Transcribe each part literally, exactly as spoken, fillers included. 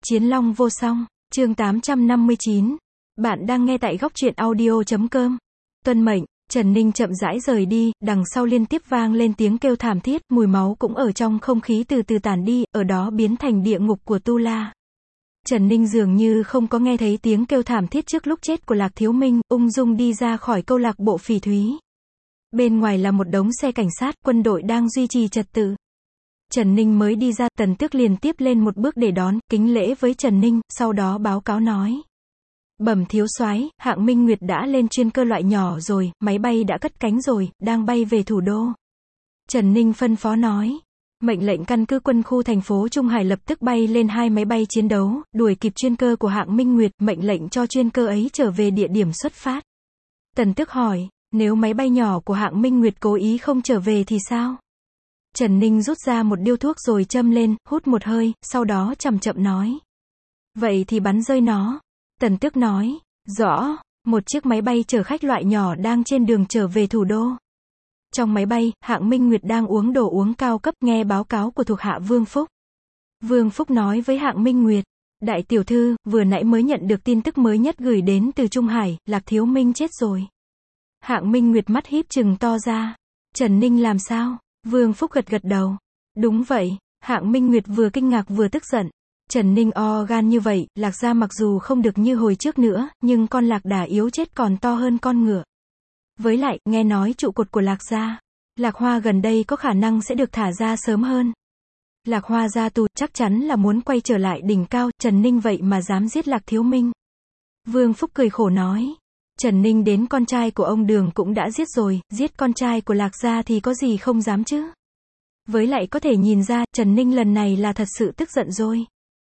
Chiến Long vô song, chương tám trăm năm mươi chín. Bạn đang nghe tại góc truyện audio chấm com. Tuân mệnh, Trần Ninh chậm rãi rời đi, đằng sau liên tiếp vang lên tiếng kêu thảm thiết, mùi máu cũng ở trong không khí từ từ tản đi, ở đó biến thành địa ngục của Tu La. Trần Ninh dường như không có nghe thấy tiếng kêu thảm thiết trước lúc chết của Lạc Thiếu Minh, ung dung đi ra khỏi câu lạc bộ Phỉ Thúy. Bên ngoài là một đống xe cảnh sát, quân đội đang duy trì trật tự. Trần Ninh mới đi ra, Tần Tước liền tiếp lên một bước để đón, kính lễ với Trần Ninh, sau đó báo cáo nói. Bẩm thiếu soái, hạng Minh Nguyệt đã lên chuyên cơ loại nhỏ rồi, máy bay đã cất cánh rồi, đang bay về thủ đô. Trần Ninh phân phó nói. Mệnh lệnh căn cứ quân khu thành phố Trung Hải lập tức bay lên hai máy bay chiến đấu, đuổi kịp chuyên cơ của hạng Minh Nguyệt, mệnh lệnh cho chuyên cơ ấy trở về địa điểm xuất phát. Tần Tước hỏi, nếu máy bay nhỏ của hạng Minh Nguyệt cố ý không trở về thì sao? Trần Ninh rút ra một điếu thuốc rồi châm lên, hút một hơi, sau đó chậm chậm nói. Vậy thì bắn rơi nó. Tần Tước nói, rõ, một chiếc máy bay chở khách loại nhỏ đang trên đường trở về thủ đô. Trong máy bay, hạng Minh Nguyệt đang uống đồ uống cao cấp, nghe báo cáo của thuộc hạ Vương Phúc. Vương Phúc nói với hạng Minh Nguyệt, đại tiểu thư, vừa nãy mới nhận được tin tức mới nhất gửi đến từ Trung Hải, Lạc Thiếu Minh chết rồi. Hạng Minh Nguyệt mắt híp trừng to ra. Trần Ninh làm sao? Vương Phúc gật gật đầu. Đúng vậy, hạng Minh Nguyệt vừa kinh ngạc vừa tức giận. Trần Ninh o gan như vậy, Lạc gia mặc dù không được như hồi trước nữa, nhưng con Lạc Đà yếu chết còn to hơn con ngựa. Với lại, nghe nói trụ cột của Lạc gia, Lạc Hoa gần đây có khả năng sẽ được thả ra sớm hơn. Lạc Hoa ra tù, chắc chắn là muốn quay trở lại đỉnh cao, Trần Ninh vậy mà dám giết Lạc Thiếu Minh. Vương Phúc cười khổ nói. Trần Ninh đến con trai của ông Đường cũng đã giết rồi, giết con trai của Lạc gia thì có gì không dám chứ. Với lại có thể nhìn ra, Trần Ninh lần này là thật sự tức giận rồi.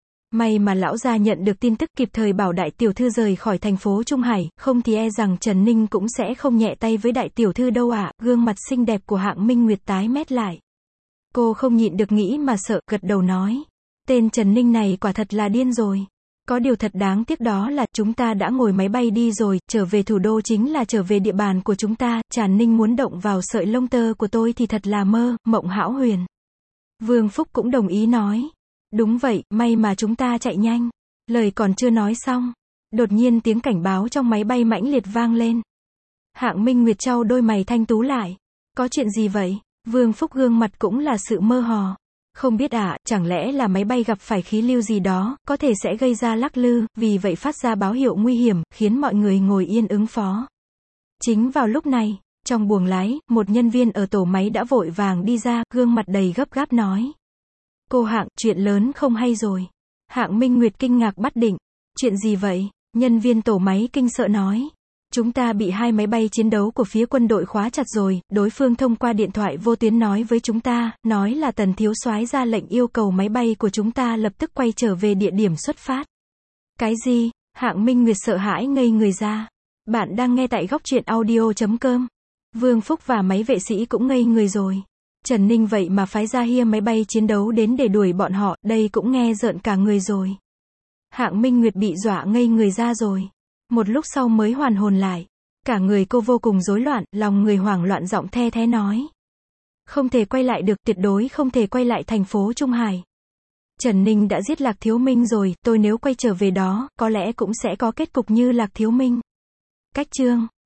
May mà lão gia nhận được tin tức kịp thời bảo đại tiểu thư rời khỏi thành phố Trung Hải, không thì e rằng Trần Ninh cũng sẽ không nhẹ tay với đại tiểu thư đâu ạ. Gương mặt xinh đẹp của hạng Minh Nguyệt tái mét lại. Cô không nhịn được nghĩ mà sợ, gật đầu nói. Tên Trần Ninh này quả thật là điên rồi. Có điều thật đáng tiếc đó là, chúng ta đã ngồi máy bay đi rồi, trở về thủ đô chính là trở về địa bàn của chúng ta, Trần Ninh muốn động vào sợi lông tơ của tôi thì thật là mơ, mộng hão huyền. Vương Phúc cũng đồng ý nói. Đúng vậy, may mà chúng ta chạy nhanh. Lời còn chưa nói xong. Đột nhiên tiếng cảnh báo trong máy bay mãnh liệt vang lên. Hạng Minh Nguyệt trao đôi mày thanh tú lại. Có chuyện gì vậy? Vương Phúc gương mặt cũng là sự mơ hồ. Không biết ạ, à, chẳng lẽ là máy bay gặp phải khí lưu gì đó, có thể sẽ gây ra lắc lư, vì vậy phát ra báo hiệu nguy hiểm, khiến mọi người ngồi yên ứng phó. Chính vào lúc này, trong buồng lái, một nhân viên ở tổ máy đã vội vàng đi ra, gương mặt đầy gấp gáp nói. Cô Hạng, chuyện lớn không hay rồi. Hạng Minh Nguyệt kinh ngạc bắt định. Chuyện gì vậy? Nhân viên tổ máy kinh sợ nói. Chúng ta bị hai máy bay chiến đấu của phía quân đội khóa chặt rồi, đối phương thông qua điện thoại vô tuyến nói với chúng ta, nói là Tần thiếu soái ra lệnh yêu cầu máy bay của chúng ta lập tức quay trở về địa điểm xuất phát. Cái gì? Hạng Minh Nguyệt sợ hãi ngây người ra. Bạn đang nghe tại góc truyện audio chấm com. Vương Phúc và mấy vệ sĩ cũng ngây người rồi. Trần Ninh vậy mà phái ra hia máy bay chiến đấu đến để đuổi bọn họ, đây cũng nghe rợn cả người rồi. Hạng Minh Nguyệt bị dọa ngây người ra rồi. Một lúc sau mới hoàn hồn lại. Cả người cô vô cùng rối loạn, lòng người hoảng loạn giọng the thé nói. Không thể quay lại được, tuyệt đối không thể quay lại thành phố Trung Hải. Trần Ninh đã giết Lạc Thiếu Minh rồi, tôi nếu quay trở về đó, có lẽ cũng sẽ có kết cục như Lạc Thiếu Minh. Cách chương